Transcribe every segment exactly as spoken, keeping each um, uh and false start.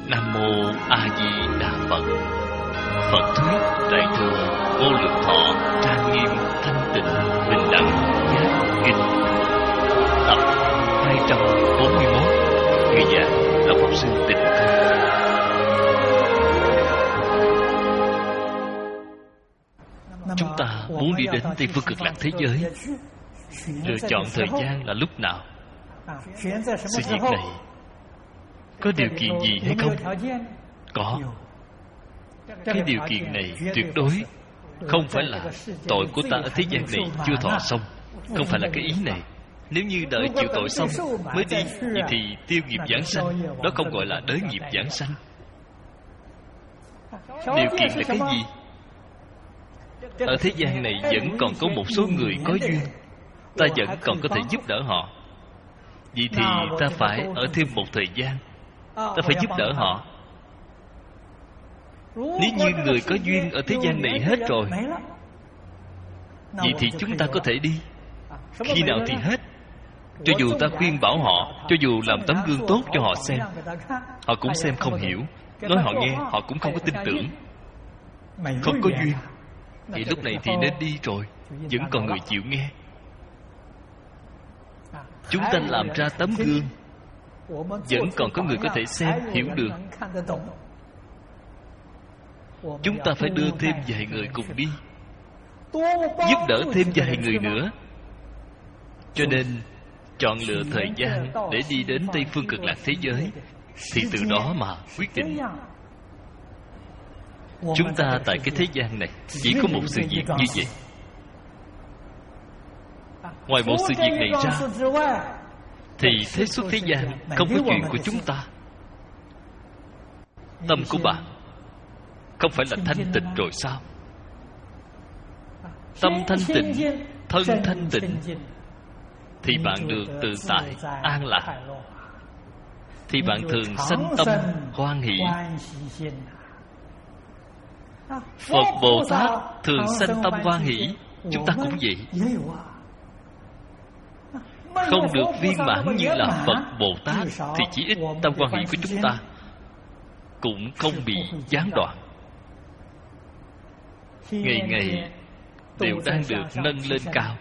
Nam mô A Di Đà Phật. Phật thuyết đại thừa vô lượng thọ trang nghiêm thanh tịnh bình đẳng giác kinh tập hai trăm bốn mươi mốt. Người giảng là Pháp Sư Tịnh Không. Chúng ta muốn đi đến Tây Phương Cực Lạc thế giới, lựa chọn thời gian là lúc nào? Sự việc này có điều kiện gì hay không? Có. Cái điều kiện này tuyệt đối không phải là tội của ta ở thế gian này chưa thọ xong. Không phải là cái ý này. Nếu như đợi chịu tội xong mới đi, vậy thì tiêu nghiệp giảng sanh. Đó không gọi là đới nghiệp giảng sanh. Điều kiện là cái gì? Ở thế gian này vẫn còn có một số người có duyên, ta vẫn còn có thể giúp đỡ họ. Vậy thì ta phải ở thêm một thời gian, ta phải giúp đỡ họ. Nếu như người có duyên ở thế gian này hết rồi, vậy thì chúng ta có thể đi. Khi nào thì hết? Cho dù ta khuyên bảo họ, cho dù làm tấm gương tốt cho họ xem, họ cũng xem không hiểu. Nói họ nghe, họ cũng không có tin tưởng. Không có duyên. Vậy lúc này thì nên đi rồi. Vẫn còn người chịu nghe. Chúng ta làm ra tấm gương, vẫn còn có người có thể xem, hiểu được. Chúng ta phải đưa thêm vài người cùng đi, giúp đỡ thêm vài người nữa. Cho nên chọn lựa thời gian để đi đến Tây Phương Cực Lạc thế giới, thì từ đó mà quyết định. Chúng ta tại cái thế gian này chỉ có một sự việc như vậy. Ngoài một sự việc này ra, thì thế xuất thế gian không có chuyện của chúng ta. Tâm của bạn không phải là thanh tịnh rồi sao? Tâm thanh tịnh, thân thanh tịnh, thì bạn được tự tại, an lạc. Thì bạn thường sanh tâm hoan hỷ. Phật Bồ Tát thường sanh tâm hoan hỷ. Chúng ta cũng vậy. Không được viên mãn như là Phật Bồ Tát, thì chỉ ít tâm hoan hỷ của chúng ta cũng không bị gián đoạn. Ngày ngày đều đang được nâng lên cao.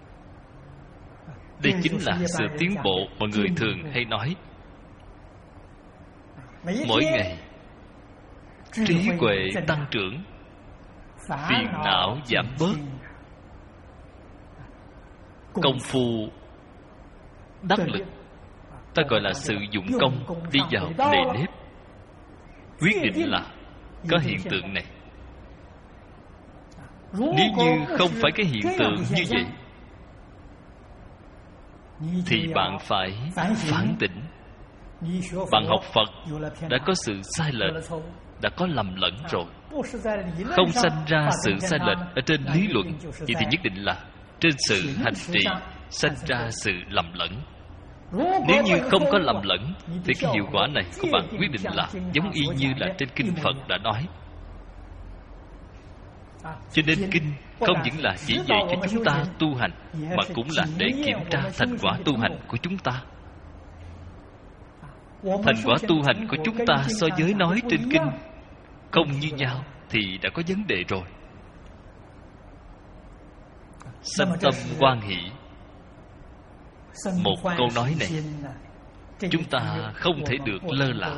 Đây chính là sự tiến bộ mà người thường hay nói. Mỗi ngày trí huệ tăng trưởng, phiền não giảm bớt, công phu đắc lực. Ta gọi là sự dụng công đi vào nề nếp. Quyết định là có hiện tượng này. Nếu như không phải cái hiện tượng như vậy, thì bạn phải phản tỉnh. Bạn học Phật đã có sự sai lệch, đã có lầm lẫn rồi. Không sanh ra sự sai lệch ở trên lý luận, vậy thì nhất định là trên sự hành trì sanh ra sự lầm lẫn. Nếu như không có lầm lẫn, thì cái hiệu quả này của bạn quyết định là giống y như là trên kinh Phật đã nói. Cho nên kinh không những là chỉ dạy cho chúng ta tu hành, mà cũng là để kiểm tra thành quả tu hành của chúng ta. Thành quả tu hành của chúng ta so với nói trên kinh không như nhau, thì đã có vấn đề rồi. Sanh tâm hoan hỷ. Một câu nói này chúng ta không thể được lơ là.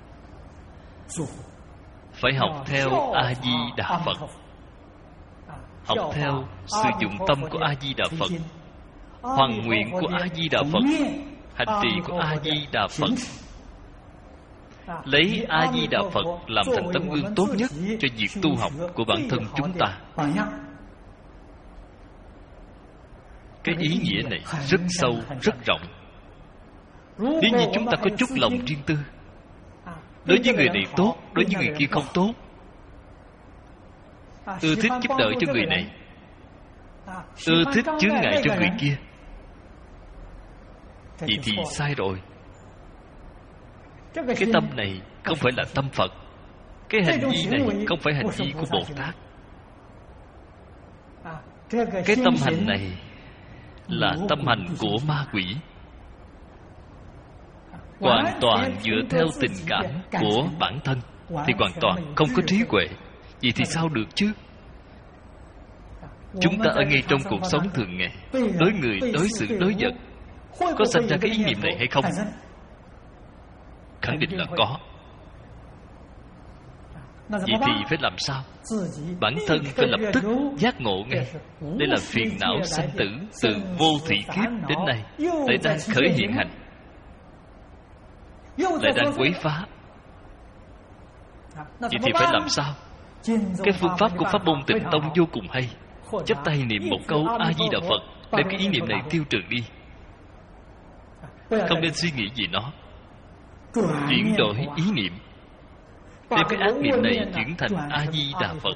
Phải học theo A Di Đà Phật, học theo sự dụng tâm của A Di Đà Phật, hoàn nguyện của A Di Đà Phật, hành trì của A Di Đà Phật. Lấy A Di Đà Phật làm thành tấm gương tốt nhất cho việc tu học của bản thân chúng ta. Cái ý nghĩa này rất sâu, rất rộng. Nếu như chúng ta có chút lòng riêng tư, đối với người này tốt, đối với người kia không tốt, ưa thích giúp đỡ cho người này, ưa thích chướng ngại cho người kia, vậy thì sai rồi. Cái tâm này không phải là tâm Phật. Cái hành vi này không phải hành vi của Bồ Tát. Cái tâm hành này là tâm hành của ma quỷ. hoàn toàn dựa theo tình cảm của bản thân thì hoàn toàn không có trí huệ. Vậy thì sao được chứ? Chúng ta ở ngay trong cuộc sống thường ngày, đối người, đối sự, đối vật, có sinh ra cái ý niệm này hay không? Khẳng định là có. Vậy thì phải làm sao? Bản thân phải lập tức giác ngộ ngay. Đây là phiền não sanh tử từ vô thủy kiếp đến nay lại đang khởi hiện hành, lại đang quấy phá. Vậy thì phải làm sao? Cái phương pháp của pháp môn Tịnh Tông vô cùng hay. Chắp tay niệm một câu A Di Đà Phật, đem cái ý niệm này tiêu trừ đi. Không nên suy nghĩ gì nó, chuyển đổi ý niệm, đem cái ác niệm này chuyển thành A Di Đà Phật.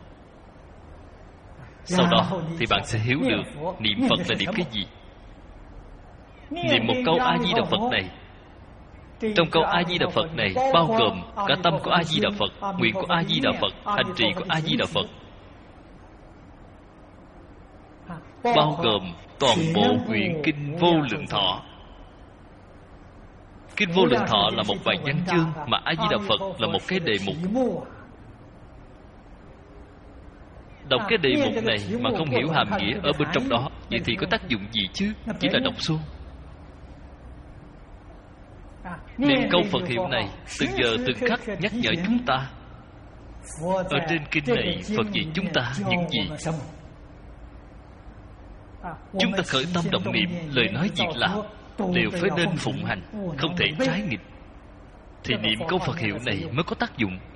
Sau đó thì bạn sẽ hiểu được niệm Phật là niệm cái gì. Niệm một câu A Di Đà Phật này, trong câu A Di Đà Phật này bao gồm cả tâm của A Di Đà Phật, nguyện của A Di Đà Phật, hành trì của A Di Đà Phật, bao gồm toàn bộ quyển kinh Vô Lượng Thọ. Kinh Vô Lượng Thọ là một vài văn chương, mà A Di Đà Phật là một cái đề mục. Đọc cái đề mục này mà không hiểu hàm nghĩa ở bên trong đó, vậy thì có tác dụng gì chứ? Chỉ là đọc suông. Niệm câu Phật hiệu này từng giờ từng khắc nhắc nhở chúng ta. Ở trên kinh này Phật dạy chúng ta những gì? Chúng ta khởi tâm động niệm, lời nói việc làm đều phải nên phụng hành, không thể trái nghịch, thì niệm câu Phật hiệu này mới có tác dụng.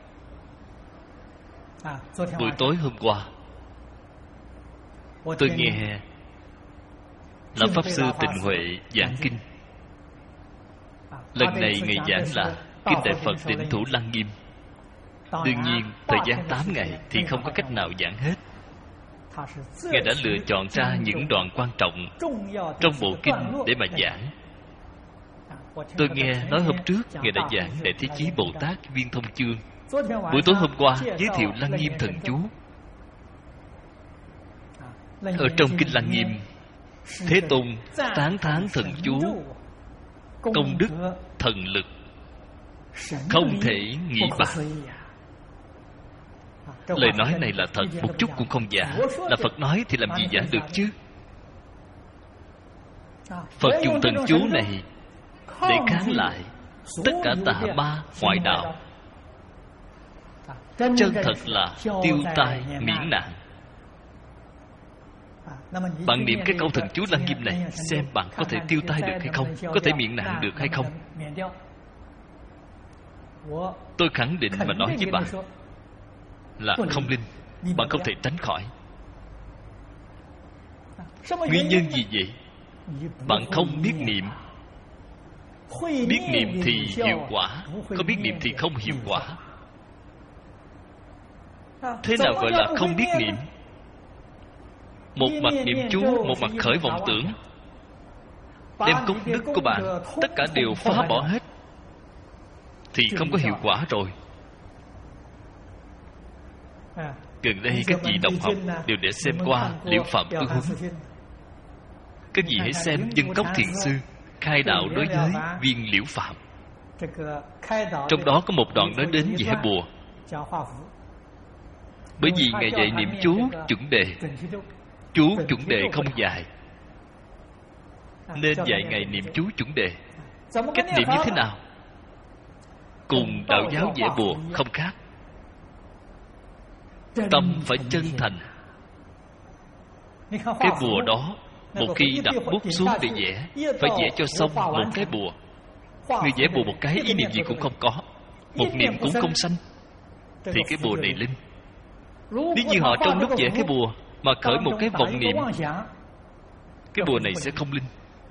Buổi tối hôm qua tôi nghe Lão Pháp Sư Tịnh Huệ giảng kinh. Lần này Ngài giảng là Kinh Đại Phật Tịnh Thủ Lăng Nghiêm. Đương nhiên thời gian tám ngày thì không có cách nào giảng hết. Ngài đã lựa chọn ra những đoạn quan trọng trong bộ kinh để mà giảng. Tôi nghe nói hôm trước Ngài đã giảng Đại Thế Chí Bồ Tát Viên Thông Chương. Buổi tối hôm qua giới thiệu Lăng Nghiêm Thần Chú. Ở trong kinh Lăng Nghiêm, Thế Tôn tán thán thần chú công đức thần lực không thể nghĩ bàn. Lời nói này là thật, một chút cũng không giả. Là Phật nói thì làm gì giả được chứ? Phật dùng thần chú này để kháng lại tất cả tà ma ngoại đạo, chân thật là tiêu tai miễn nạn. Bạn niệm cái câu thần chú Lăng Nghiêm này, xem bạn có thể tiêu tai được hay không, có thể miễn nạn được hay không. Tôi khẳng định mà nói với bạn là không linh, bạn không thể tránh khỏi. Nguyên nhân gì vậy? Bạn không biết niệm. Biết niệm thì hiệu quả, không biết niệm thì không hiệu quả. Thế nào gọi là không biết niệm? Một mặt niệm chú, một mặt khởi vọng tưởng, đem công đức của bạn tất cả đều phá bỏ hết, thì không có hiệu quả rồi. Gần đây các vị đồng học đều để xem qua Liễu Phạm Ư Huấn. Các vị hãy xem Dân Cốc Thiền Sư khai đạo đối với viên Liễu Phạm. Trong đó có một đoạn nói đến vẽ bùa. Bởi vì Ngài dạy niệm chú chuẩn đề, chú chuẩn đề không dài, nên dạy Ngài niệm chú chuẩn đề. Cách niệm như thế nào? Cùng đạo giáo vẽ bùa không khác. Tâm phải chân thành. Cái bùa đó một khi đặt bút xuống để vẽ, phải vẽ cho xong một cái bùa. Người vẽ bùa một cái ý niệm gì cũng không có, một niệm cũng không sanh, thì cái bùa này linh. Nếu như họ trong lúc vẽ cái bùa mà khởi một cái vọng niệm, cái bùa này sẽ không linh.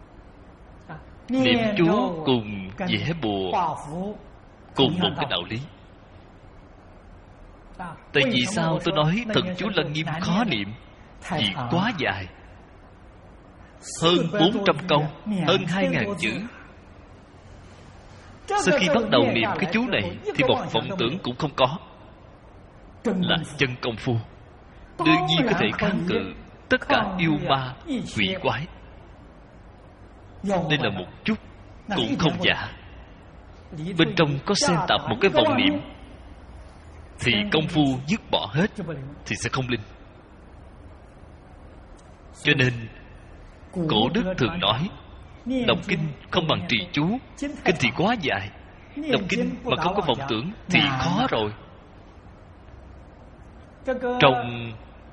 Niệm chú cùng vẽ bùa cùng một cái đạo lý. Tại vì sao tôi nói thần chú Lăng Nghiêm khó niệm? Vì quá dài, hơn bốn trăm câu, hơn hai ngàn chữ. Sau khi bắt đầu niệm cái chú này thì một vọng tưởng cũng không có, là chân công phu. Đương nhiên có thể kháng cự tất cả yêu ma quỷ quái. Đây là một chút cũng không giả. bên trong có xen tạp một cái vọng niệm, thì công phu dứt bỏ hết thì sẽ không linh. Cho nên cổ đức thường nói, đọc kinh không bằng trì chú. Kinh thì quá dài, đọc kinh mà không có vọng tưởng thì khó rồi. Trong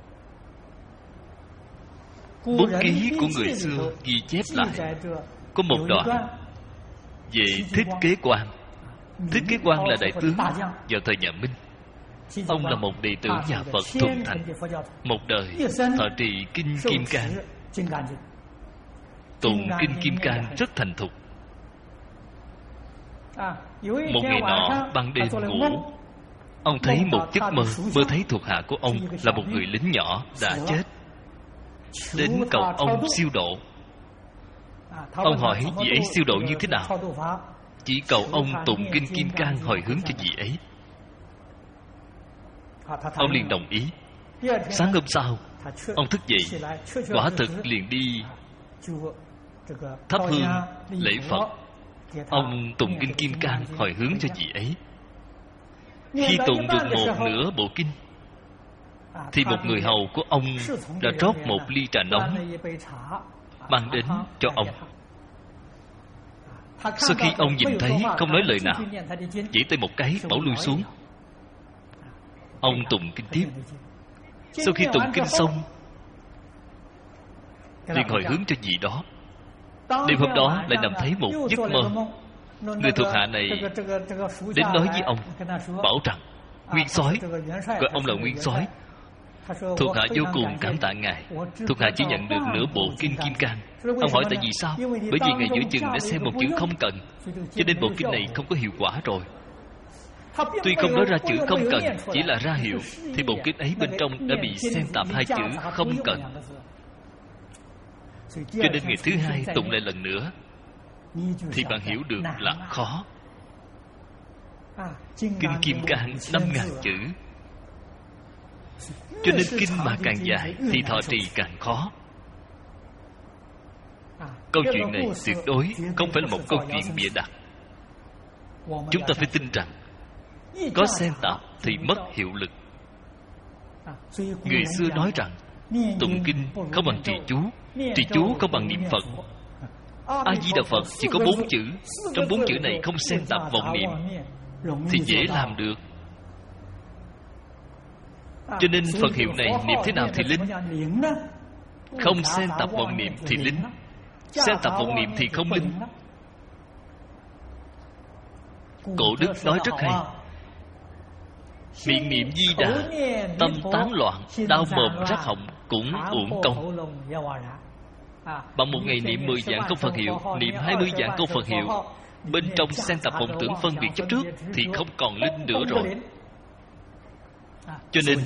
bút ký của người xưa ghi chép lại có một đoạn về Thích Kế Quan. Thích Kế Quan là đại tướng vào thời nhà Minh. Ông là một đệ tử nhà Phật thuần thành, một đời thọ trì kinh Kim Cang, tụng kinh Kim Cang rất thành thục. Một ngày nọ ban đêm ngủ, ông thấy một giấc mơ. Mơ thấy thuộc hạ của ông là một người lính nhỏ đã chết, đến cầu ông siêu độ. Ông hỏi vị ấy siêu độ như thế nào? Chỉ cầu ông tụng kinh Kim Cang hồi hướng cho vị ấy. Ông liền đồng ý. Sáng hôm sau, ông thức dậy, quả thực liền đi thắp hương lễ Phật. Ông tụng kinh Kim Cang hồi hướng cho vị ấy. Khi tụng được một nửa bộ kinh, thì một người hầu của ông đã rót một ly trà nóng mang đến cho ông. Sau khi ông nhìn thấy không nói lời nào, chỉ tay một cái bảo lui xuống. Ông tụng kinh tiếp. Sau khi tụng kinh xong, liền hồi hướng cho vị đó. Đêm hôm đó lại nằm thấy một giấc mơ. Người thuộc hạ này đến nói với ông, bảo rằng Nguyên Soái, gọi ông là Nguyên Soái. Thuộc hạ vô cùng cảm tạ ngài. Thuộc hạ chỉ nhận được nửa bộ kinh Kim Cang. Ông hỏi tại vì sao? Bởi vì ngài giữa chừng đã xem một chữ không cần, cho nên bộ kinh này không có hiệu quả rồi. Tuy không nói ra chữ không cần, chỉ là ra hiệu, thì bộ kinh ấy bên trong đã bị xen tạp hai chữ không cần. Cho nên ngày thứ hai tụng lại lần nữa, thì bạn hiểu được là khó. Kinh Kim Cang năm ngàn chữ, cho nên kinh mà càng dài thì thọ trì càng khó. Câu chuyện này tuyệt đối không phải là một câu chuyện bịa đặt. Chúng ta phải tin rằng có xen tạp thì mất hiệu lực. Người xưa nói rằng tụng kinh không bằng trì chú, trì chú không bằng niệm Phật. A Di Đà Phật chỉ có bốn chữ, trong bốn chữ này không xen tạp vọng niệm thì dễ làm được. Cho nên Phật hiệu này niệm thế nào thì linh. Không xen tạp vọng niệm thì linh, xen tạp vọng niệm thì không linh. Cổ đức nói rất hay: miệng niệm Di Đà, tâm tán loạn, đau mồm rát họng cũng uổng công. Bằng một ngày niệm mười vạn câu Phật hiệu, niệm hai mươi vạn câu Phật hiệu, bên trong xen tạp vọng tưởng phân biệt chấp trước thì không còn linh nữa rồi. Cho nên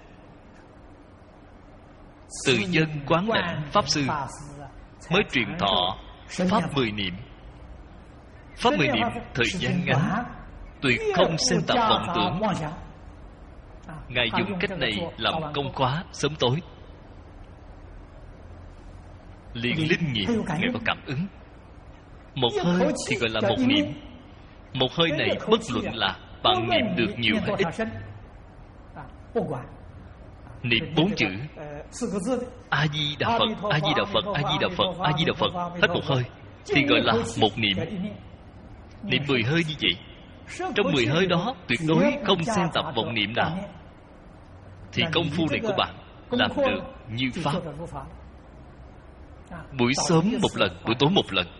Từ Dân Quán Đảnh Pháp Sư mới truyền thọ Pháp mười niệm. Pháp mười niệm thời gian ngắn, tuyệt không xen tạp vọng tưởng. Ngài dùng cách này làm công khóa sớm tối, liền linh nghiệm. Ngài có cảm ứng. Một hơi thì gọi là một niệm. Một hơi này bất luận là bạn niệm được nhiều hay ít, niệm bốn chữ A Di Đà Phật, A Di Đà Phật, A Di Đà Phật, A Di Đà Phật, hết một hơi thì gọi là một niệm. Niệm mười hơi như vậy, trong mười hơi đó tuyệt đối không xen tạp vọng niệm nào, thì công phu này của bạn làm được như pháp. Buổi sớm một lần, buổi tối một lần.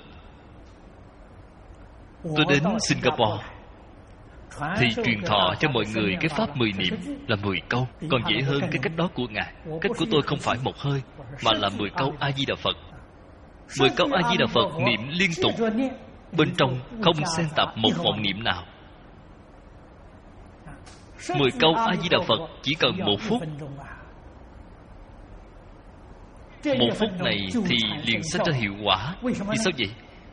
Tôi đến Singapore thì truyền thọ cho mọi người cái pháp mười niệm là mười câu, còn dễ hơn cái cách đó của Ngài. Cách của tôi không phải một hơi, mà là mười câu A Di Đà Phật. Mười câu A Di Đà Phật niệm liên tục, bên trong không xen tạp một vọng niệm nào. Mười câu A Di Đà Phật chỉ cần một phút. Một phút này thì liền sinh ra hiệu quả. Vì sao vậy?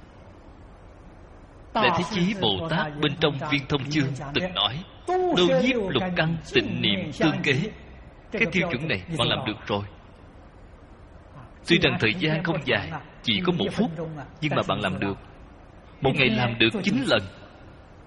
Đại Thế Chí Bồ Tát bên trong Viên Thông Chương từng nói: đô nhiếp lục căn tịnh niệm tương kế. Cái tiêu chuẩn này bạn làm được rồi. Tuy rằng thời gian không dài, chỉ có một phút, nhưng mà bạn làm được. Một ngày làm được chín lần,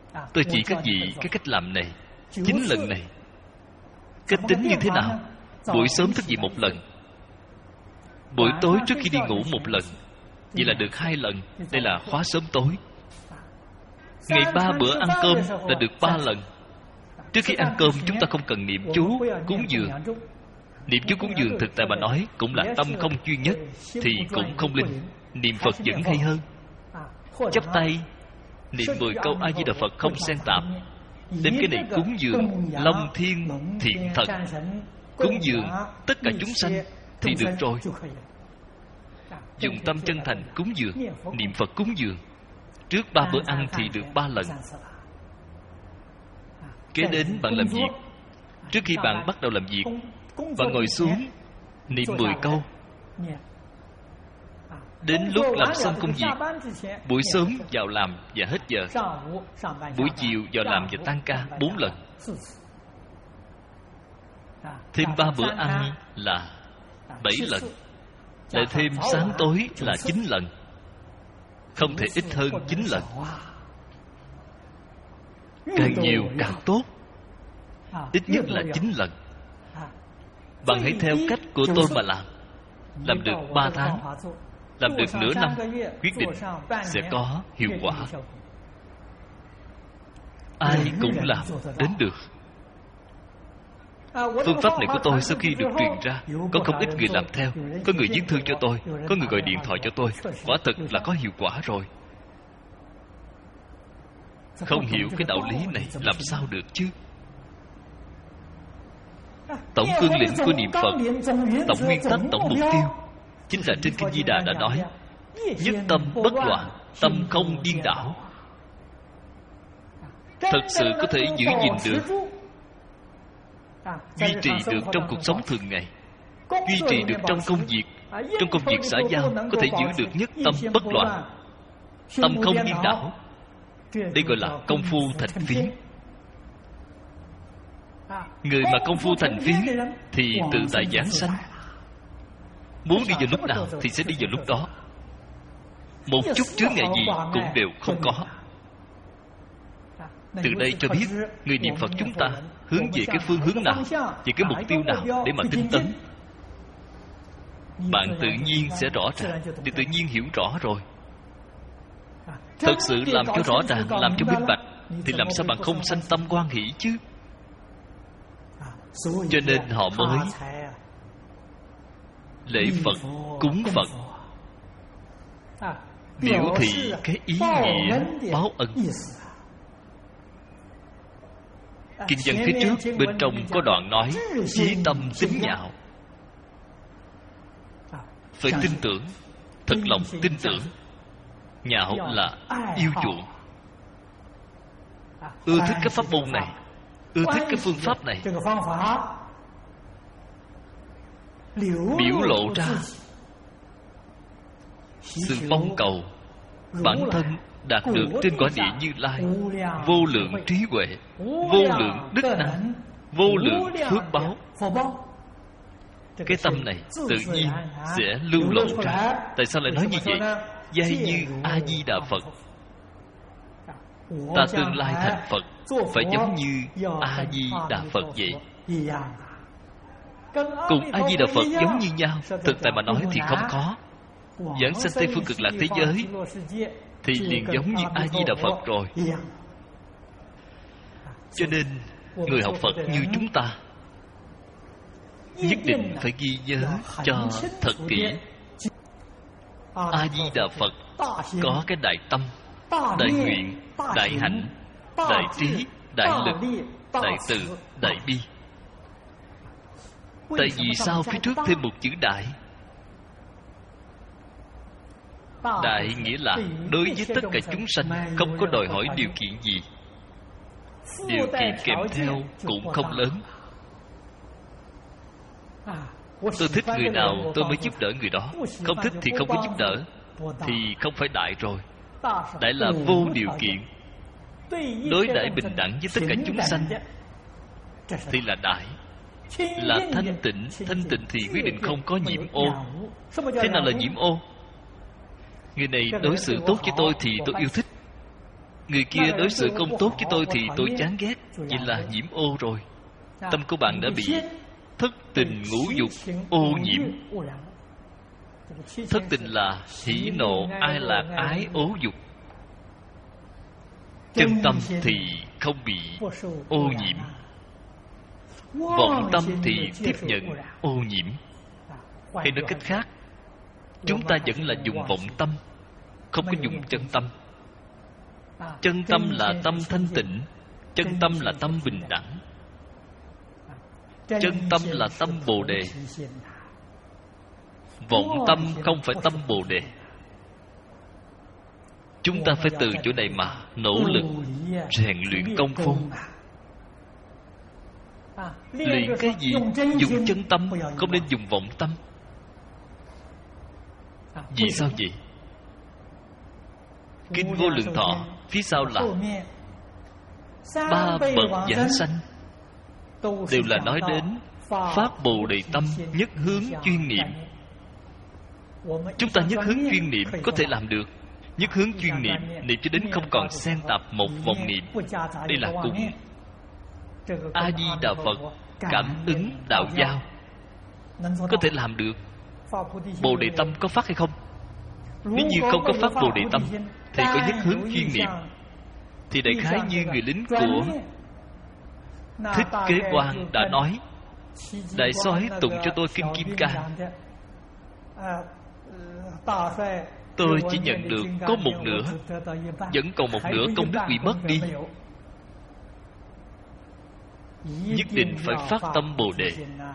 Tôi chỉ các vị cái cách làm này, chín lần này. Cách tính như thế nào? Buổi sớm thức dậy một lần, buổi tối trước khi đi ngủ một lần. Vậy là được hai lần. Đây là khóa sớm tối. Ngày ba bữa ăn cơm là được ba lần. Trước khi ăn cơm chúng ta không cần niệm chú cúng dường. Niệm chú cúng dường thực tại mà nói cũng là tâm không chuyên nhất, thì cũng không linh. Niệm Phật vẫn hay hơn. Chắp tay niệm mười câu A Di Đà Phật không xen tạp. Đem cái này cúng dường Long Thiên Thiện Thần, cúng dường tất cả chúng sanh thì được rồi. Dùng tâm chân thành cúng dường, niệm Phật cúng dường. Trước ba bữa ăn thì được ba lần. Kế đến bạn làm việc. Trước khi bạn bắt đầu làm việc, bạn ngồi xuống niệm mười câu. Đến lúc làm xong công việc, buổi sớm vào làm và hết giờ, buổi chiều vào làm và tan ca bốn lần. Thêm ba bữa ăn là bảy lần. Lại thêm sáng tối là chín lần. Không thể ít hơn chín lần. Càng nhiều càng tốt. Ít nhất là chín lần. Bạn hãy theo cách của tôi mà làm. Làm được ba tháng, làm được nửa năm, quyết định sẽ có hiệu quả. Ai cũng làm đến được. Phương pháp này của tôi sau khi được truyền ra, có không ít người làm theo. Có người viết thư cho tôi, có người gọi điện thoại cho tôi. Quả thực là có hiệu quả rồi. Không hiểu cái đạo lý này làm sao được chứ. Tổng cương lĩnh của niệm Phật, tổng nguyên tắc, tổng mục tiêu, chính là trên Kinh Di Đà đã nói: nhất tâm bất loạn, tâm không điên đảo. Thật sự có thể giữ gìn được, duy trì được trong cuộc sống thường ngày, duy trì được trong công việc. Trong công việc xã giao có thể giữ được nhất tâm bất loạn, tâm không điên đảo. Đây gọi là công phu thành phiến. Người mà công phu thành phiến thì tự tại giảng sanh. Muốn đi vào lúc nào thì sẽ đi vào lúc đó. Một chút chướng ngại gì cũng đều không có. Từ đây cho biết người niệm Phật chúng ta hướng về cái phương hướng nào, về cái mục tiêu nào để mà tinh tấn. Bạn tự nhiên sẽ rõ ràng, thì tự nhiên hiểu rõ rồi. Thật sự làm cho rõ ràng, làm cho minh bạch, thì làm sao bạn không sanh tâm hoan hỷ chứ. Cho nên họ mới lễ Phật, cúng Phật, biểu thị cái ý nghĩa báo ân. Kinh văn phía trước bên trong có đoạn nói: chí tâm tín nhạo. Phải tin tưởng, thật lòng tin tưởng. Nhạo là yêu chuộng, ưa thích cái pháp môn này, ưa thích cái phương pháp này, biểu lộ ra sự mong cầu bản thân đạt được trên quả địa Như Lai vô lượng trí huệ, vô lượng đức năng, vô lượng phước báo. Cái tâm này tự nhiên sẽ lưu lộ ra. Tại sao lại nói như vậy? Giai như A Di Đà Phật, ta tương lai thành Phật phải giống như A Di Đà Phật vậy. Cùng A Di Đà Phật giống như nhau, thực tại mà nói thì không có. Giảng sanh Tây phương cực lạc thế giới thì liền giống như A Di Đà Phật rồi. Cho nên người học Phật như chúng ta nhất định phải ghi nhớ cho thật kỹ. A Di Đà Phật có cái đại tâm, đại nguyện, đại hạnh, đại trí, đại lực, đại từ, đại bi. Tại vì sao phía trước thêm một chữ đại? Đại nghĩa là đối với tất cả chúng sanh không có đòi hỏi điều kiện gì. Điều kiện kèm theo cũng không lớn. Tôi thích người nào tôi mới giúp đỡ người đó, không thích thì không có giúp đỡ, thì không phải đại rồi. Đại là vô điều kiện, đối đãi bình đẳng với tất cả chúng sanh thì là đại. Là thanh tịnh. Thanh tịnh thì quyết định không có nhiễm ô. Thế nào là nhiễm ô? Người này đối xử tốt với tôi thì tôi yêu thích, người kia đối xử không tốt với tôi thì tôi chán ghét. Vậy là nhiễm ô rồi. Tâm của bạn đã bị thất tình ngũ dục ô nhiễm. Thất tình là hỉ nộ ai lạc ái ố dục. Chân tâm thì không bị ô nhiễm. Vọng tâm thì tiếp nhận ô nhiễm. Hay nói cách khác, chúng ta vẫn là dùng vọng tâm, không có dùng chân tâm. Chân tâm là tâm thanh tịnh, chân tâm là tâm bình đẳng, chân tâm là tâm Bồ Đề. Vọng tâm không phải tâm Bồ Đề. Chúng ta phải từ chỗ này mà nỗ lực rèn luyện công phu. Luyện cái gì? Dùng chân tâm, không nên dùng vọng tâm. Vì sao vậy? Kinh Vô Lượng Thọ phía sau là ba bậc giảng sanh, đều là nói đến Pháp Bồ Đề Tâm nhất hướng chuyên niệm. Chúng ta nhất hướng chuyên niệm có thể làm được. Nhất hướng chuyên niệm, niệm cho đến không còn xen tạp một vọng niệm. Đây là cùng A Di Đà Phật cảm ứng đạo giao có thể làm được. Bồ Đề Tâm có phát hay không? Nếu như không có phát Bồ Đề Tâm thì có nhất hướng chuyên niệm, thì đại khái như người lính của Thích Kế Quan đã nói: đại soái tụng cho tôi kinh Kim Cang, tôi chỉ nhận được có một nửa, vẫn còn một nửa công đức bị mất đi. Nhất định phải phát tâm Bồ Đề.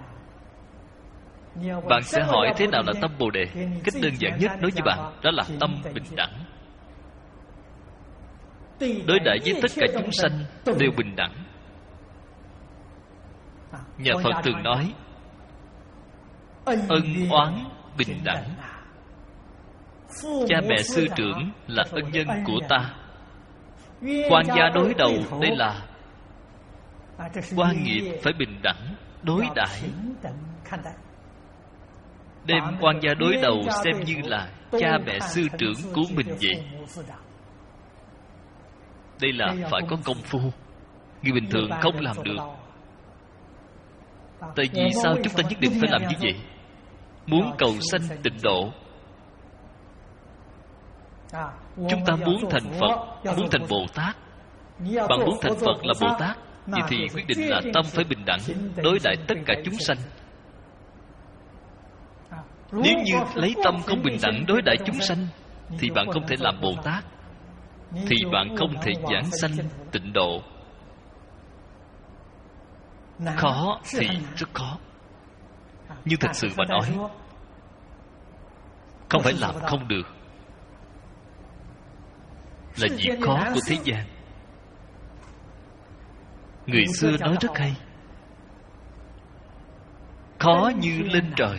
Bạn sẽ hỏi thế nào là tâm Bồ Đề? Cách đơn giản nhất đối với bạn đó là tâm bình đẳng. Đối đãi với tất cả chúng sanh đều bình đẳng. Nhà Phật thường nói ân oán bình đẳng. Cha mẹ sư trưởng là ân nhân của ta. Quan gia đối đầu, đây là quan nghiệp phải bình đẳng đối đãi. Đem quan gia đối đầu xem như là cha mẹ sư trưởng của mình vậy. Đây là phải có công phu, người bình thường không làm được. Tại vì sao chúng ta nhất định phải làm như vậy? Muốn cầu sanh tịnh độ, chúng ta muốn thành Phật, muốn thành Bồ Tát. Bạn muốn thành Phật là Bồ Tát, vậy thì quyết định là tâm phải bình đẳng đối đãi tất cả chúng sanh. Nếu như lấy tâm không bình đẳng đối đãi chúng sanh thì bạn không thể làm Bồ Tát, thì bạn không thể giảng sanh tịnh độ. Khó thì rất khó. Nhưng thật sự mà nói, không phải làm không được, là việc khó của thế gian. Người xưa nói rất hay: khó như lên trời.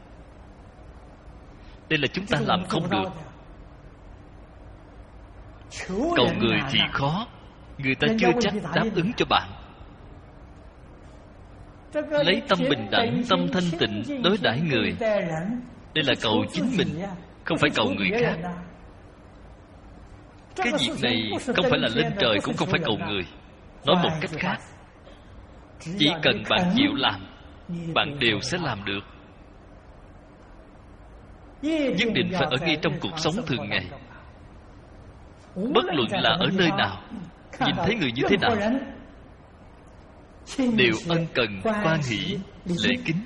Đây là chúng ta làm không được. Cầu người thì khó, người ta chưa chắc đáp ứng cho bạn. Lấy tâm bình đẳng, tâm thanh tịnh đối đãi người, đây là cầu chính mình, không phải cầu người khác. Cái việc này không phải là lên trời, cũng không phải cầu người. Nói một cách khác, chỉ cần bạn chịu làm, bạn đều sẽ làm được. Nhất định phải ở ngay trong cuộc sống thường ngày. Bất luận là ở nơi nào, nhìn thấy người như thế nào, đều ân cần hoan hỷ lễ kính,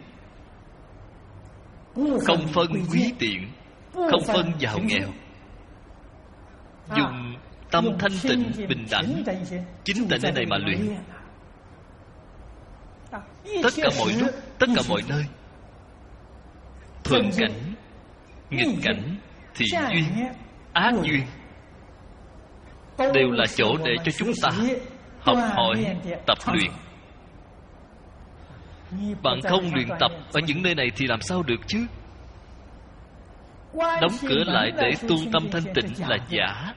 không phân quý tiện, không phân giàu nghèo, dùng tâm thanh tịnh bình đẳng chính tịnh ở đây mà luyện. Tất cả mọi lúc, tất cả mọi nơi, thuận cảnh, nghịch cảnh, thiện duyên, ác duyên, đều là chỗ để cho chúng ta học hỏi, tập luyện. Bạn không luyện tập ở những nơi này thì làm sao được chứ? Đóng cửa lại để tu tâm thanh tịnh là giả.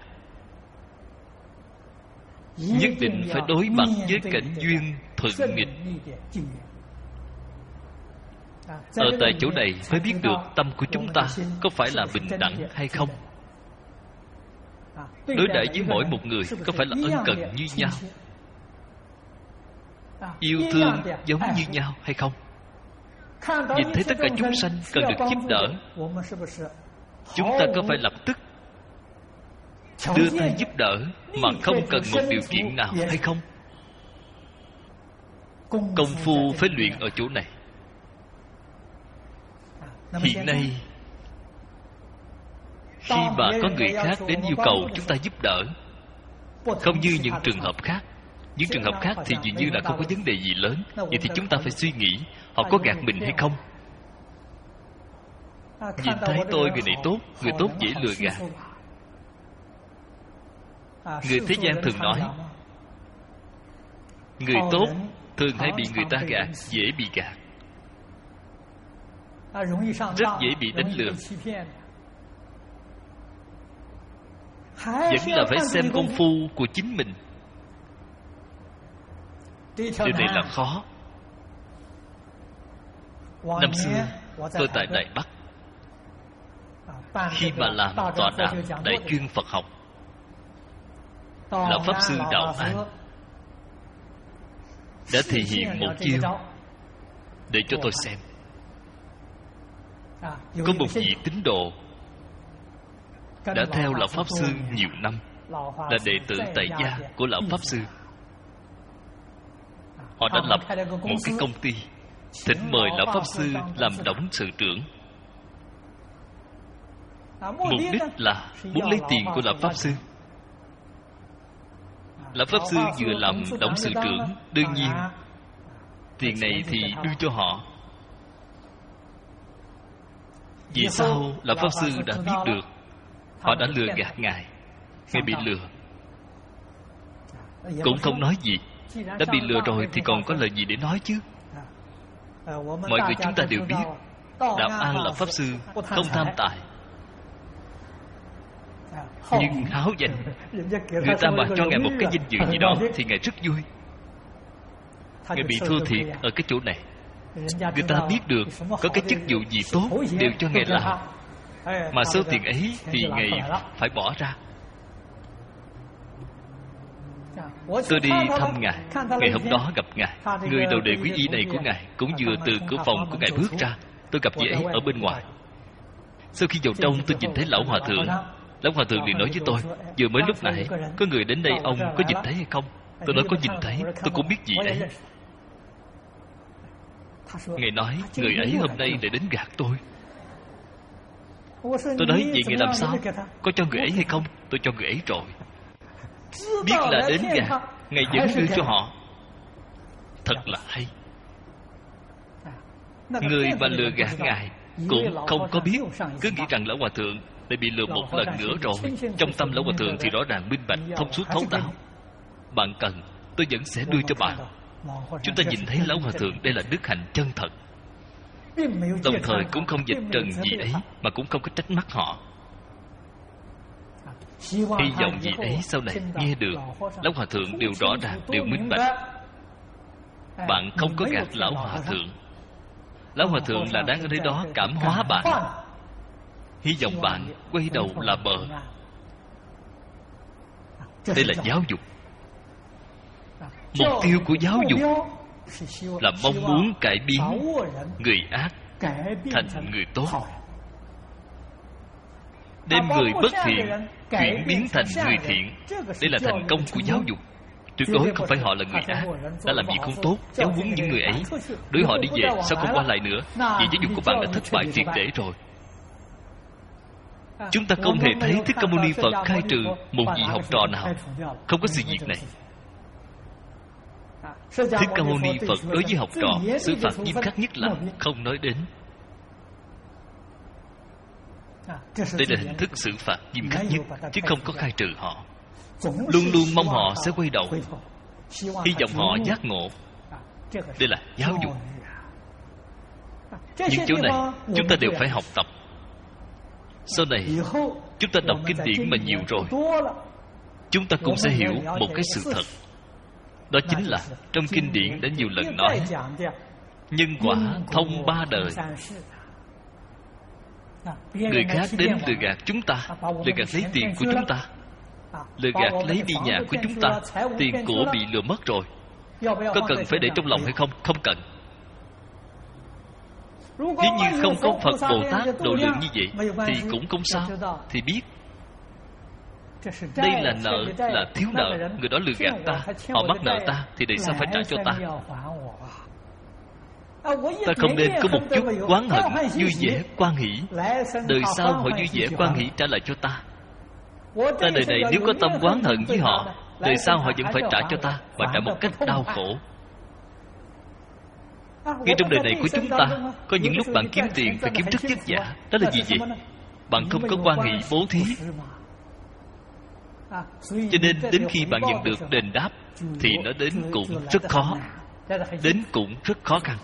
Nhất định phải đối mặt với cảnh duyên thuận nghịch. Ở tại chỗ này mới biết được tâm của chúng ta có phải là bình đẳng hay không. đối đãi với mỗi một người có phải là ân cần như nhau, yêu thương giống như nhau hay không? Nhìn thấy tất cả chúng sanh cần được giúp đỡ, chúng ta có phải lập tức đưa tay giúp đỡ mà không cần một điều kiện nào hay không? Công phu phải luyện ở chỗ này. Hiện nay khi mà có người khác đến yêu cầu chúng ta giúp đỡ, không như những trường hợp khác. Những trường hợp khác thì dường như là không có vấn đề gì lớn. Vậy thì chúng ta phải suy nghĩ họ có gạt mình hay không. Nhìn thấy tôi người này tốt, người tốt dễ lừa gạt. Người thế gian thường nói người tốt thường hay bị người ta gạt, dễ bị gạt, rất dễ bị đánh lừa. Vẫn là phải xem công phu của chính mình. Điều này là khó. Năm xưa tôi tại Đài Bắc, khi mà làm tọa đàm Đại chuyên Phật học, là Pháp Sư Đạo An đã thể hiện một chiêu để cho tôi xem. Có một vị tín đồ đã theo Lão Pháp Sư nhiều năm, là đệ tử tại gia của Lão Pháp Sư. Họ đã lập một cái công ty, thỉnh mời Lão Pháp Sư làm董sự trưởng. Mục đích là muốn lấy tiền của Lão Pháp Sư. Lão Pháp Sư vừa làm董sự trưởng, đương nhiên tiền này thì đưa cho họ. Vì sao Lão Pháp Sư đã biết được họ đã lừa gạt Ngài, Ngài bị lừa, cũng không nói gì. Đã bị lừa rồi thì còn có lời gì để nói chứ? Mọi người chúng ta đều biết Đạo An là Pháp Sư không tham tài, nhưng háo danh. Người ta mà cho Ngài một cái danh dự gì đó thì Ngài rất vui. Ngài bị thua thiệt ở cái chỗ này. Người ta biết được có cái chức vụ gì tốt đều cho Ngài làm, mà số tiền ấy thì Ngài phải bỏ ra. Tôi đi thăm Ngài. Ngày hôm đó gặp Ngài. Người đầu đề quý y này của Ngài cũng vừa từ cửa phòng của Ngài bước ra. Tôi gặp vị ấy ở bên ngoài. Sau khi vào trong, tôi nhìn thấy Lão Hòa Thượng. Lão Hòa Thượng liền nói với tôi, vừa mới lúc nãy có người đến đây, ông có nhìn thấy hay không? Tôi nói có nhìn thấy, tôi cũng biết vị ấy. Ngài nói người ấy hôm nay lại đến gạt tôi. Tôi nói vậy Ngài làm sao? Có cho người ấy hay không? Tôi cho người ấy rồi. Biết là đến gạt, Ngài vẫn đưa cho họ. Thật là hay. Người mà lừa gạt Ngài cũng không có biết, cứ nghĩ rằng Lão Hòa Thượng đã bị lừa một lần nữa rồi. Trong tâm Lão Hòa Thượng thì rõ ràng minh bạch, thông suốt thấu đáo. Bạn cần, tôi vẫn sẽ đưa cho bạn. Chúng ta nhìn thấy Lão Hòa Thượng đây là đức hạnh chân thật, đồng thời cũng không dịch trần gì ấy, mà cũng không có trách móc họ. Hy vọng gì ấy sau này nghe được Lão Hòa Thượng đều rõ ràng, đều minh bạch. Bạn không có gạt Lão Hòa Thượng. Lão Hòa Thượng là đang ở nơi đó cảm hóa bạn. Hy vọng bạn quay đầu là bờ. Đây là giáo dục. Mục tiêu của giáo dục là mong muốn cải biến người ác thành người tốt, đem người bất thiện chuyển biến thành người thiện. Đây là thành công của giáo dục. Tuyệt đối không phải họ là người ác, đã làm gì không tốt, giáo huấn những người ấy, đuổi họ đi về, sao không qua lại nữa. Vì giáo dục của bạn đã thất bại triệt để rồi. Chúng ta không hề thấy Thích Ca Mâu Ni Phật khai trừ một vị học trò nào. Không có sự việc này. Thích Ca Mâu Ni Phật đối với học trò xử phạt nghiêm khắc nhất là không nói đến. Đây là hình thức xử phạt nghiêm khắc nhất, chứ không có khai trừ họ. Luôn luôn mong họ sẽ quay đầu, hy vọng họ giác ngộ. Đây là giáo dục. Những chỗ này chúng ta đều phải học tập. Sau này chúng ta đọc kinh điển mà nhiều rồi, chúng ta cũng sẽ hiểu một cái sự thật. Đó chính là trong kinh điển đã nhiều lần nói nhân quả thông ba đời. Người khác đến lừa gạt chúng ta, lừa gạt lấy tiền của chúng ta, lừa gạt lấy đi nhà của chúng ta, tiền của bị lừa mất rồi. Có cần phải để trong lòng hay không? Không cần. Nếu như không có Phật Bồ Tát độ lượng như vậy thì cũng không sao. Thì biết đây là nợ, là thiếu nợ. Người đó lừa gạt ta, họ mắc nợ ta, thì đời sau phải trả cho ta. Ta không nên có một chút oán hận, vui vẻ, quan hỷ. Đời sau họ vui vẻ, quan hỷ trả lại cho ta. Ta đời này nếu có tâm oán hận với họ, đời sau họ vẫn phải trả cho ta, và trả một cách đau khổ. Ngay trong đời này của chúng ta, có những lúc bạn kiếm tiền phải kiếm rất vất vả. Đó là gì vậy? Bạn không có quan hệ bố thí, cho nên đến khi bạn nhận được đền đáp thì nó đến cũng rất khó, đến cũng rất khó khăn.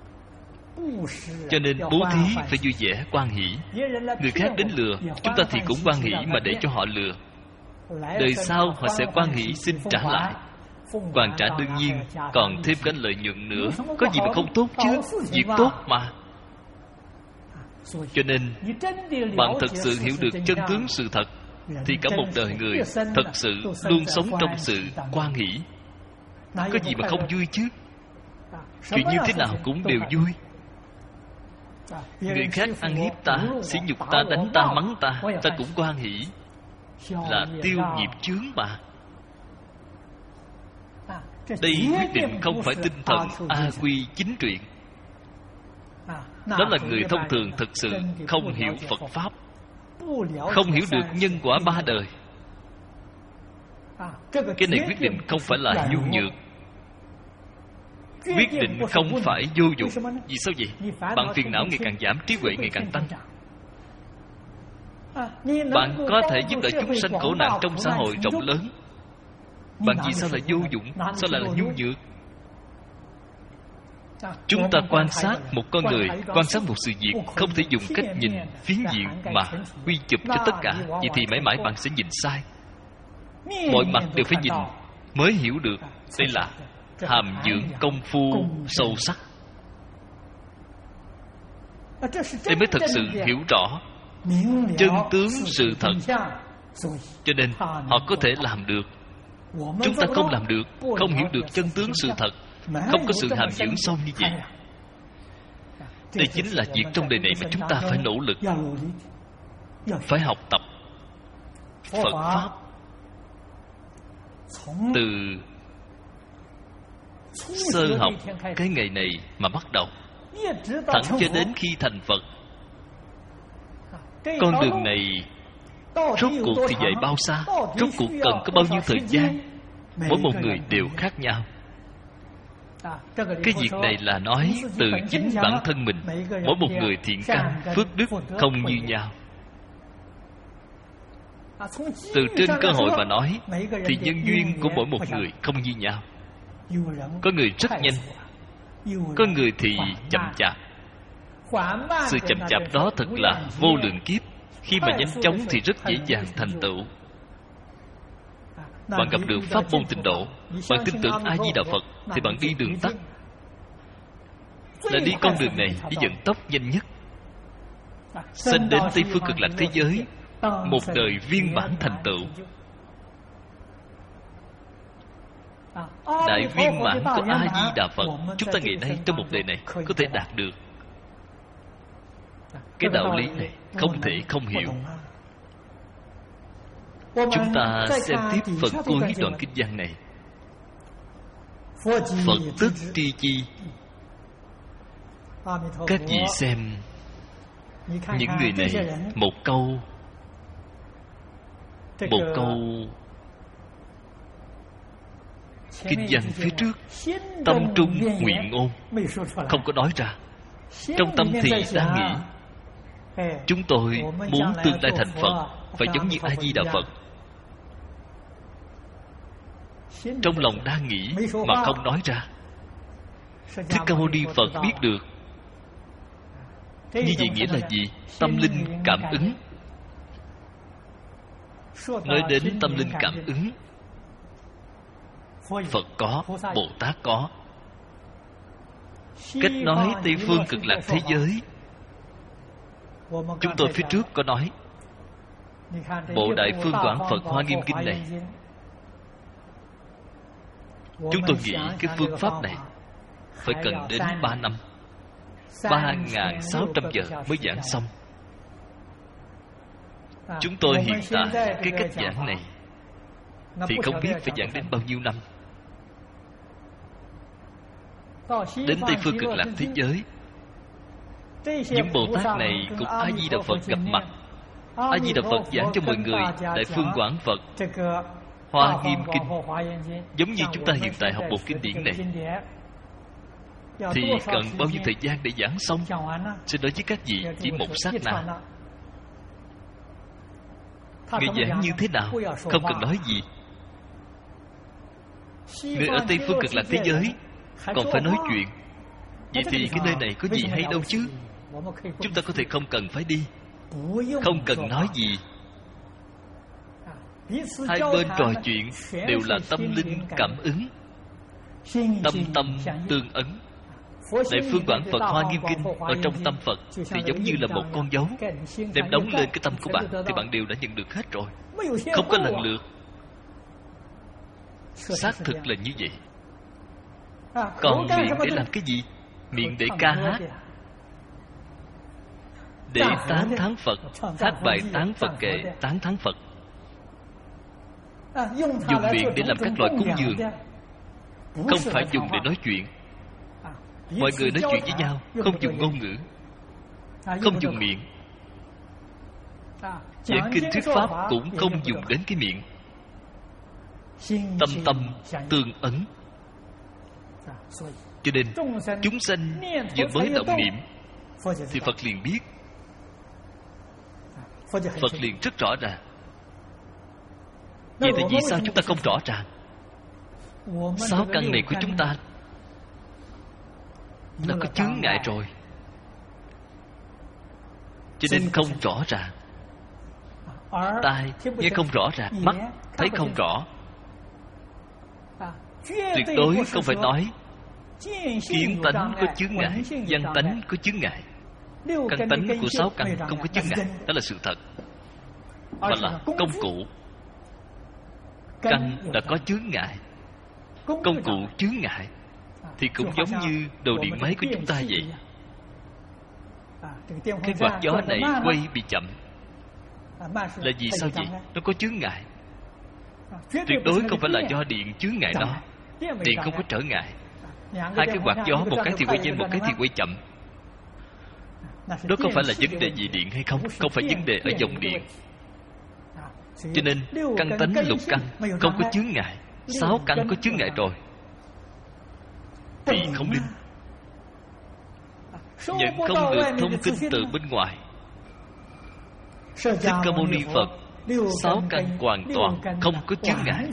Cho nên bố thí phải vui vẻ, quan hỷ. Người khác đến lừa chúng ta thì cũng quan hỷ, mà để cho họ lừa. Đời sau họ sẽ quan hỷ xin trả lại. Hoàn trả đương nhiên, còn thêm cả lợi nhuận nữa. Có gì mà không tốt chứ? Việc tốt mà. Cho nên bạn thật sự hiểu được chân tướng sự thật, thì cả một đời người thật sự luôn sống trong sự quan hỷ. Có gì mà không vui chứ? Chuyện như thế nào cũng đều vui. Người khác ăn hiếp ta, sỉ nhục ta, đánh ta, mắng ta, ta cũng quan hỷ. Là tiêu nghiệp chướng mà. Đây quyết định không phải tinh thần A Quy chính truyện. Đó là người thông thường thực sự không hiểu Phật Pháp, không hiểu được nhân quả ba đời. Cái này quyết định không phải là nhu nhược, quyết định không phải vô dụng. Vì sao vậy? Bạn phiền não ngày càng giảm, trí huệ ngày càng tăng. Bạn có thể giúp đỡ chúng sanh khổ nạn trong xã hội rộng lớn. Bạn vì sao lại vô dụng? Sao lại là nhu nhược? Chúng ta quan sát một con người, quan sát một sự việc, không thể dùng cách nhìn phiến diện mà quy chụp cho tất cả. Vậy thì mãi mãi bạn sẽ nhìn sai. Mọi mặt đều phải nhìn mới hiểu được. Đây là hàm dưỡng công phu sâu sắc. Đây mới thật sự hiểu rõ chân tướng sự thật. Cho nên họ có thể làm được. Chúng ta không làm được, không hiểu được chân tướng sự thật, không có sự hàm dưỡng sâu như vậy. Đây chính là việc trong đời này mà chúng ta phải nỗ lực, phải học tập Phật Pháp từ sơ học cái ngày này mà bắt đầu, thẳng cho đến khi thành Phật. Con đường này rốt cuộc thì dài bao xa, rốt cuộc cần có bao nhiêu thời gian, mỗi một người đều khác nhau. Cái việc này là nói từ chính bản thân mình. Mỗi một người thiện căn, phước đức không như nhau. Từ trên cơ hội mà nói thì nhân duyên của mỗi một người không như nhau. Có người rất nhanh, có người thì chậm chạp. Sự chậm chạp đó thật là vô lượng kiếp. Khi mà nhanh chóng thì rất dễ dàng thành tựu. Bạn gặp được pháp môn tịnh độ, bạn tin tưởng A Di Đà Phật, thì bạn đi đường tắt, là đi con đường này với vận tốc nhanh nhất, sinh đến Tây Phương Cực Lạc thế giới, một đời viên mãn thành tựu. Đại viên mãn của A Di Đà Phật, chúng ta ngày nay trong một đời này có thể đạt được. Cái đạo lý này không thể không hiểu. Chúng ta xem tiếp phần cuối đoạn kinh văn này. Phật tức tri chi. Các vị xem, những người này một câu một câu kinh văn phía trước, tâm trung nguyện ngôn, không có nói ra. Trong tâm thì đang nghĩ, chúng tôi muốn tương lai thành Phật phải giống như A Di Đà Phật. Trong lòng đang nghĩ mà không nói ra. Thích Ca Mâu Ni Phật biết được. Như vậy nghĩa là gì? Tâm linh cảm ứng. Nói đến tâm linh cảm ứng, Phật có, Bồ Tát có. Cách nói Tây Phương Cực Lạc thế giới, chúng tôi phía trước có nói. Bộ Đại Phương Quảng Phật Hoa Nghiêm Kinh này, chúng tôi nghĩ cái phương pháp này phải cần đến ba năm, ba nghìn sáu trăm giờ mới giảng xong. Chúng tôi hiện tại cái cách giảng này thì không biết phải giảng đến bao nhiêu năm. Đến Tây Phương Cực Lạc thế giới, những Bồ Tát này cùng A Di Đà Phật gặp mặt. A Di Đà Phật giảng cho mọi người Đại Phương Quảng Phật Hoa Nghiêm Kinh, giống như chúng ta hiện tại học bộ kinh điển này, thì cần bao nhiêu thời gian để giảng xong? Xin lỗi với các vị, chỉ một sát na. Người giảng như thế nào không cần nói gì. Người ở Tây Phương Cực Lạc thế giới còn phải nói chuyện. Vậy thì cái nơi này có gì hay đâu chứ? Chúng ta có thể không cần phải đi, không cần nói gì. Hai bên trò chuyện đều là tâm linh cảm ứng, tâm tâm tương ấn. Đại Phương Quảng Phật Hoa Nghiêm Kinh ở trong tâm Phật thì giống như là một con dấu, đem đóng lên cái tâm của bạn thì bạn đều đã nhận được hết rồi, không có lần lượt. Xác thực là như vậy. Còn miệng để làm cái gì? Miệng để ca hát, để tán thán Phật, hát bài tán Phật kệ, tán thán Phật. Dùng miệng để làm các loại cúng dường, không phải dùng để nói chuyện. Mọi người nói chuyện với nhau không dùng ngôn ngữ, không dùng miệng. Giảng kinh thuyết pháp cũng không dùng đến cái miệng. Tâm tâm tương ấn. Cho nên chúng sanh vừa mới động niệm thì Phật liền biết, Phật liền rất rõ ràng. Vậy thì vì sao chúng ta không rõ ràng? Sáu căn này của chúng ta nó có chướng ngại rồi, cho nên không rõ ràng. Tai nghe không rõ ràng, mắt thấy không rõ. Tuyệt đối không phải nói kiến tánh có chướng ngại, văn tánh có chướng ngại. Căn tánh của sáu căn không có chướng ngại, đó là sự thật, mà là công cụ. Căn đã có chướng ngại, công cụ chướng ngại, thì cũng giống như đồ điện máy của chúng ta vậy. Cái quạt gió này quay bị chậm là vì sao vậy? Nó có chướng ngại. Tuyệt đối không phải là do điện chướng ngại nó. Điện không có trở ngại. Hai cái quạt gió, một cái thì quay nhanh, một cái thì quay chậm. Đó có phải là vấn đề gì điện hay không? Không phải vấn đề ở dòng điện. Cho nên căn tánh lục căn không có chướng ngại. Sáu căn có chướng ngại rồi thì không linh. Nhận không được thông tin từ bên ngoài. Thích Ca Mâu Ni Phật sáu căn hoàn toàn không có chướng ngại.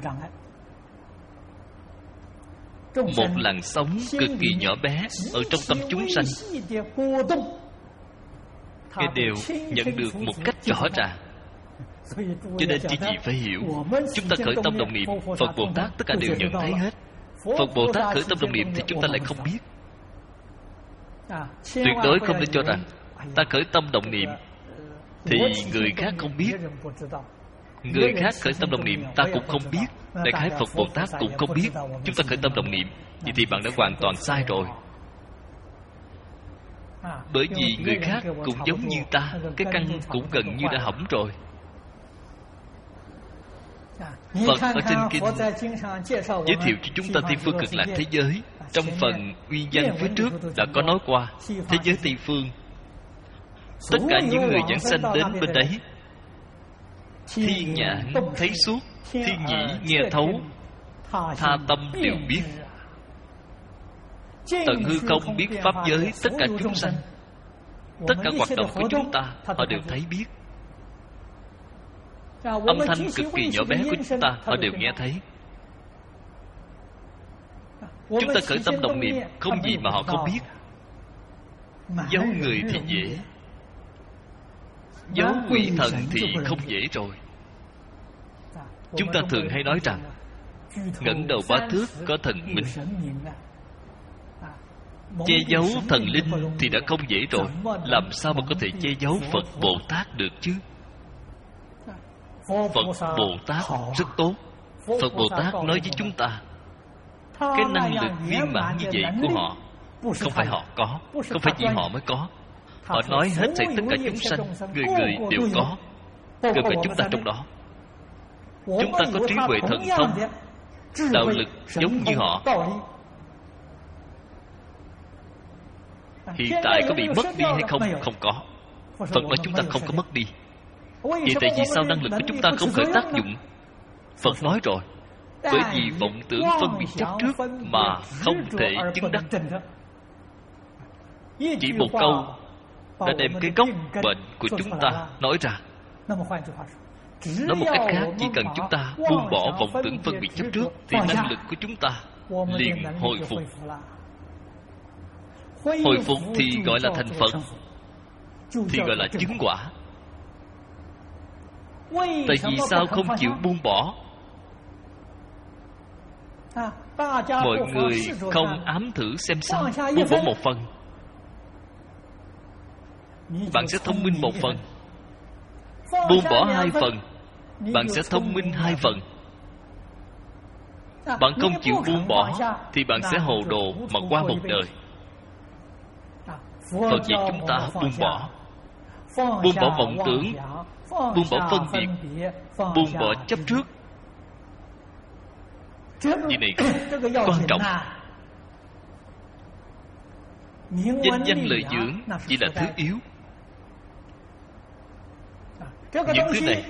Một làn sóng cực kỳ nhỏ bé ở trong tâm chúng sanh, cái đều nhận được một cách rõ ràng. Cho nên chỉ gì phải hiểu, chúng ta khởi tâm đồng niệm, Phật Bồ Tát tất cả đều nhận thấy hết. Phật Bồ Tát khởi tâm đồng niệm thì chúng ta lại không biết. Tuyệt đối không nên cho rằng ta khởi tâm đồng niệm thì người khác không biết, người khác khởi tâm đồng niệm ta cũng không biết, đại khái Phật Bồ Tát cũng không biết. Chúng ta khởi tâm đồng niệm, vậy thì bạn đã hoàn toàn sai rồi. Bởi vì người khác cũng giống như ta, cái căn cũng gần như đã hỏng rồi. Phật ở trên kinh giới thiệu cho chúng ta Tây Phương Cực Lạc thế giới. Trong phần nguyên văn phía trước đã có nói qua thế giới Tây Phương. Tất cả những người giảng sanh đến bên đấy, thiên nhãn thấy suốt, thiên nhĩ nghe thấu, tha tâm đều biết. Tận hư không biết pháp giới tất cả chúng sanh, tất cả hoạt động của chúng ta họ đều thấy biết. Âm thanh cực kỳ nhỏ bé của chúng ta họ đều nghe thấy. Chúng ta khởi tâm động niệm không gì mà họ không biết. Giấu người thì dễ, giấu quỷ thần thì không dễ rồi. Chúng ta thường hay nói rằng ngẩng đầu ba thước có thần minh. Che giấu thần linh thì đã không dễ rồi, làm sao mà có thể che giấu Phật Bồ Tát được chứ? Phật Bồ Tát rất tốt. Phật Bồ Tát nói với chúng ta, cái năng lực viên mãn như vậy của họ không phải họ có, không phải chỉ họ mới có. Họ nói hết thảy tất cả chúng sanh, người người đều có, kể cả chúng ta trong đó. Chúng ta có trí huệ thần thông, đạo lực giống như họ. Hiện tại có bị mất đi hay không? Không có. Phật nói chúng ta không có mất đi. Vậy tại vì sao năng lực của chúng ta không khởi tác dụng? Phật nói rồi, bởi vì vọng tưởng phân biệt chấp trước mà không thể chứng đắc. Chỉ một câu đã đem cái gốc bệnh của chúng ta nói ra. Nói một cách khác, chỉ cần chúng ta buông bỏ vọng tưởng phân biệt chấp trước thì năng lực của chúng ta liền hồi phục. Hồi phục thì gọi là thành Phật, thì gọi là chứng quả. Tại vì sao không chịu buông bỏ? Mọi người không ám thử xem sao. Buông bỏ một phần, bạn sẽ thông minh một phần. Buông bỏ hai phần, bạn sẽ thông minh hai phần. Bạn không chịu buông bỏ thì bạn sẽ hồ đồ mà qua một đời. Phật dạy chúng ta buông bỏ. Buông bỏ vọng tưởng, buông bỏ phân biệt, buông bỏ chấp trước. Vì này quan trọng. Danh danh lợi dưỡng chỉ là thứ yếu. Những thứ này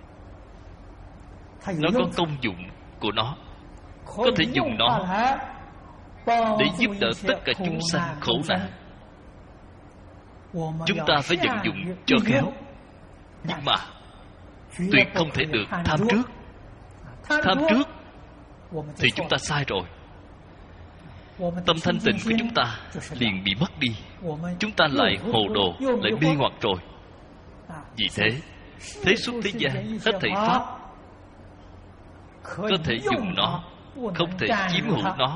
nó có công dụng của nó, có thể dùng nó để giúp đỡ tất cả chúng sanh khổ nạn. Chúng ta phải vận dụng cho khéo. Nhưng mà tuyệt không thể được tham trước. Tham trước thì chúng ta sai rồi. Tâm thanh tịnh của chúng ta liền bị mất đi. Chúng ta lại hồ đồ, lại mê hoặc rồi. Vì thế, thế xuất thế gian hết thảy pháp có thể dùng nó, không thể chiếm hữu nó,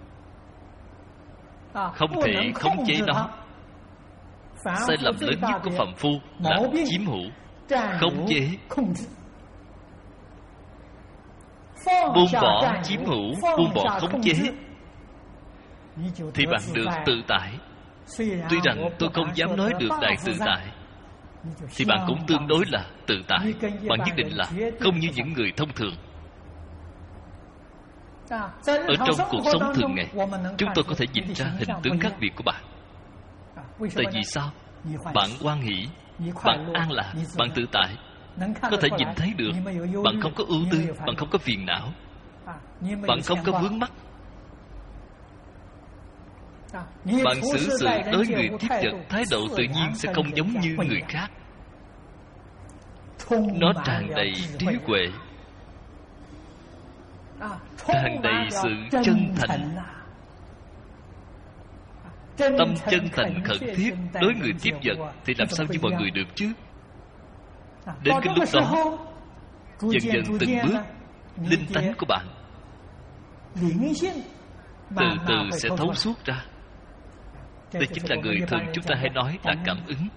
không thể khống chế nó. Sai lầm lớn nhất của phàm phu là chiếm hữu, khống chế. Buông bỏ chiếm hữu, buông bỏ khống chế thì bạn được tự tại. Tuy rằng tôi không dám nói được đại tự tại, thì bạn cũng tương đối là tự tại. Bạn nhất định là không như những người thông thường. Ở trong cuộc sống thường ngày, chúng tôi có thể nhìn ra hình tướng khác biệt của bạn. Tại vì sao? Bạn hoan hỷ, bạn an lạc, bạn tự tại, có thể nhìn thấy được. Bạn không có ưu tư, bạn không có phiền não, bạn không có vướng mắc. Bạn xử sự đối người tiếp vật, thái độ tự nhiên sẽ không giống như người khác. Nó tràn đầy trí huệ, tràn đầy sự chân thành. Tâm chân thành khẩn thiết đối người tiếp vật thì làm sao như mọi người được chứ? Đến cái lúc đó, dần dần từng bước, linh tánh của bạn từ từ sẽ thấu suốt ra. Đây chính là người thường chúng ta hay nói là cảm ứng.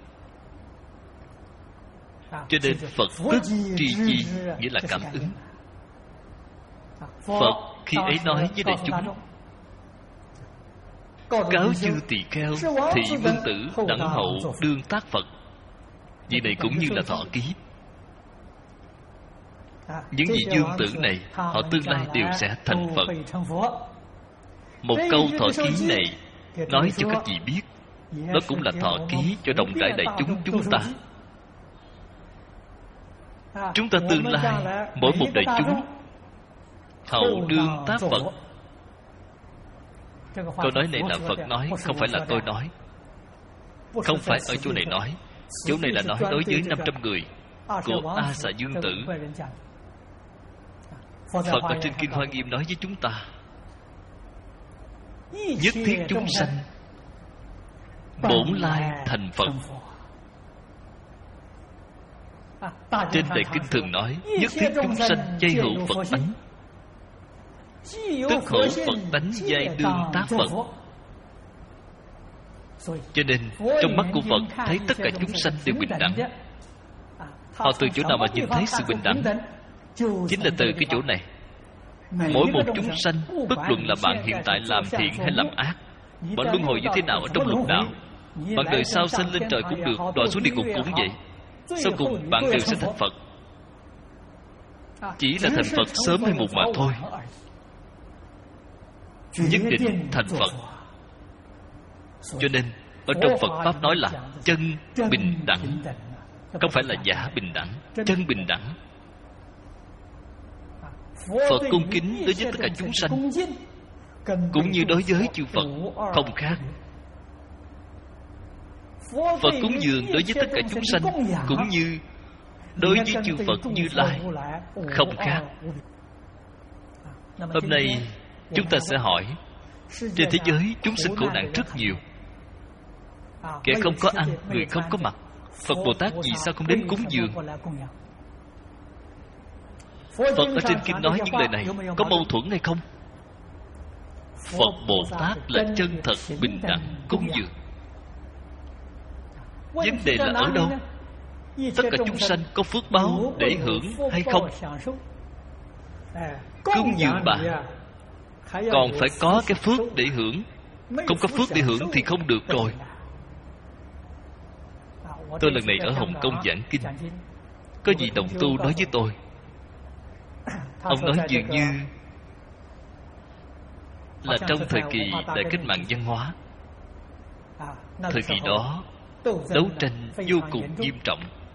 Cho nên Phật tức tri chi nghĩa là cảm ứng. Phật khi ấy nói với đại chúng: cáo chư tỳ kheo, thị vương tử, đẳng hậu đương tác Phật. Vì này cũng như là thọ ký. Những vị vương tử này, họ tương lai đều sẽ thành Phật. Một câu thọ ký này nói cho các vị biết, đó cũng là thọ ký cho rộng rãi đại chúng chúng ta. Chúng ta tương lai, mỗi một đại chúng hậu đương tác Phật. Câu nói này là Phật nói, không phải là tôi nói. Không phải ở chỗ này nói. Chỗ này là nói đối với năm trăm người của A Xà Dương Tử. Phật ở trên Kinh Hoa Nghiêm nói với chúng ta: nhất thiết chúng sanh bổn lai thành Phật. Trên Đại Kinh thường nói: nhất thiết chúng sanh giai hữu Phật tánh, tức hữu Phật tánh giai đương tác Phật. Cho nên trong mắt của Phật thấy tất cả chúng sanh đều bình đẳng. Họ từ chỗ nào mà nhìn thấy sự bình đẳng? Chính là từ cái chỗ này. Mỗi một chúng sanh, bất luận là bạn hiện tại làm thiện hay làm ác, bạn luân hồi như thế nào, ở trong lục đạo, bạn đời sau sanh lên trời cũng được, đọa xuống địa ngục cũng vậy. Sau cùng bạn đều sẽ thành Phật. Chỉ là thành Phật sớm hay muộn mà thôi. Nhất định thành Phật. Cho nên ở trong Phật Pháp nói là chân bình đẳng, không phải là giả bình đẳng, chân bình đẳng. Phật cung kính đối với tất cả chúng sanh, cũng như đối với chư Phật không khác. Phật cúng dường đối với tất cả chúng sanh, cũng như đối với chư Phật Như Lai không khác. Hôm nay chúng ta sẽ hỏi, trên thế giới chúng sinh khổ nạn rất nhiều. Kẻ không có ăn, người không có mặc, Phật Bồ Tát vì sao không đến cúng dường? Phật ở trên kinh nói những lời này có mâu thuẫn hay không? Phật Bồ Tát là chân thật bình đẳng cúng dường. Vấn đề là ở đâu? Tất cả chúng sanh có phước báo để hưởng hay không? Cúng dường bà còn phải có cái phước để hưởng. Không có phước để hưởng thì không được rồi. Tôi lần này ở Hồng Kông giảng kinh, có vị đồng tu nói với tôi. Ông nói dường như là trong thời kỳ đại cách mạng văn hóa, thời kỳ đó đấu tranh vô cùng nghiêm trọng.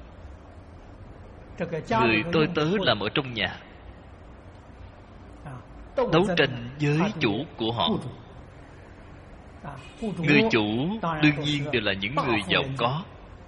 Người tôi tớ làm ở trong nhà, đấu tranh với chủ của họ. Người chủ đương nhiên đều là những người giàu có.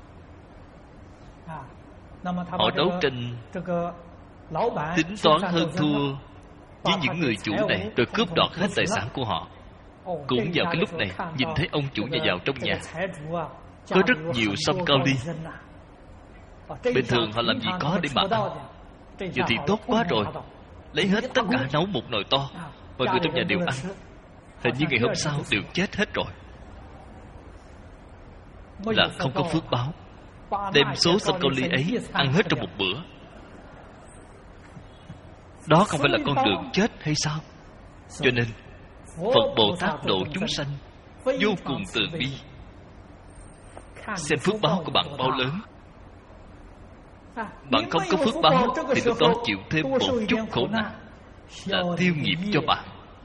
Họ đấu tranh tính toán hơn thua với những người chủ này, rồi cướp đoạt hết tài sản của họ. Cũng vào cái lúc này, nhìn thấy ông chủ nhà giàu trong nhà có rất nhiều sâm cao ly. Bình thường họ làm gì có để mà ăn. Giờ thì tốt quá rồi, lấy hết tất cả nấu một nồi to, mọi người trong nhà đều ăn. Hình như ngày hôm sau đều chết hết rồi. Là không có phước báo, đem số sâm cao ly ấy ăn hết trong một bữa. Đó không phải là con đường chết hay sao? Cho nên Phật Bồ Tát độ chúng sanh vô cùng từ bi. Xem phước báo của bạn bao lớn. Bạn không có phước báo thì lúc đó chịu thêm một chút khổ nạn, là tiêu nghiệp cho bạn.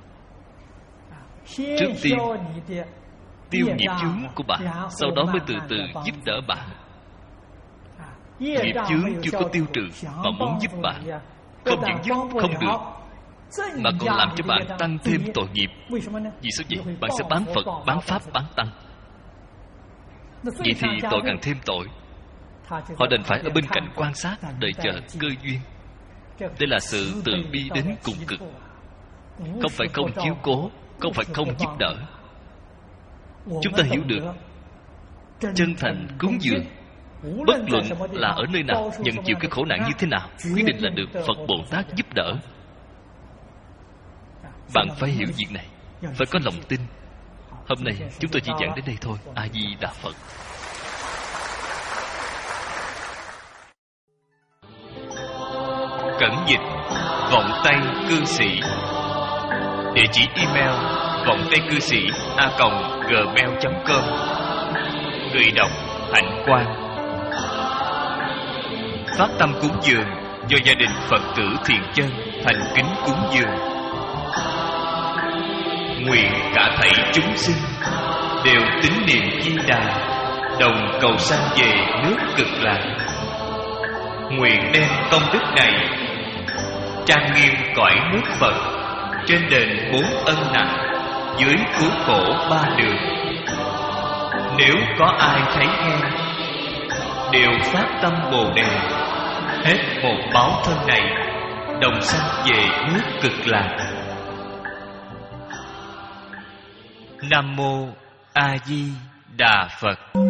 Trước tiên tiêu nghiệp chướng của bạn, sau đó mới từ từ giúp đỡ bạn. Nghiệp chướng chưa có tiêu trừ mà muốn giúp bạn, không những giúp không được, mà còn làm cho bạn tăng thêm tội nghiệp. Vì sao vậy? Bạn sẽ bán Phật, bán Pháp, bán Tăng. Vậy thì tội càng thêm tội. Họ đành phải ở bên cạnh quan sát, đợi chờ cơ duyên. Đây là sự từ bi đến cùng cực. Không phải không chiếu cố, không phải không giúp đỡ. Chúng ta hiểu được, chân thành cúng dường, bất luận là ở nơi nào, nhận chịu cái khổ nạn như thế nào, quyết định là được Phật Bồ Tát giúp đỡ. Bạn phải hiểu việc này, phải có lòng tin. Hôm nay chúng tôi chỉ giảng đến đây thôi. A Di Đà Phật. Cẩn dịch vọng tây cư sĩ. Địa chỉ email vọng tây cư sĩ a còng gmail chấm com. Người đọc Hạnh Quang. Phát tâm cúng dường do gia đình Phật tử Thiện Chân thành kính cúng dường. Nguyện cả thảy chúng sinh đều tín niệm Di Đà, đồng cầu sanh về nước Cực Lạc. Nguyện đem công đức này trang nghiêm cõi nước Phật, trên đền bốn ân nặng, dưới cứu khổ ba đường. Nếu có ai thấy nghe, đều phát tâm Bồ Đề, hết một báo thân này, đồng sanh về nước Cực Lạc. Nam mô A Di Đà Phật.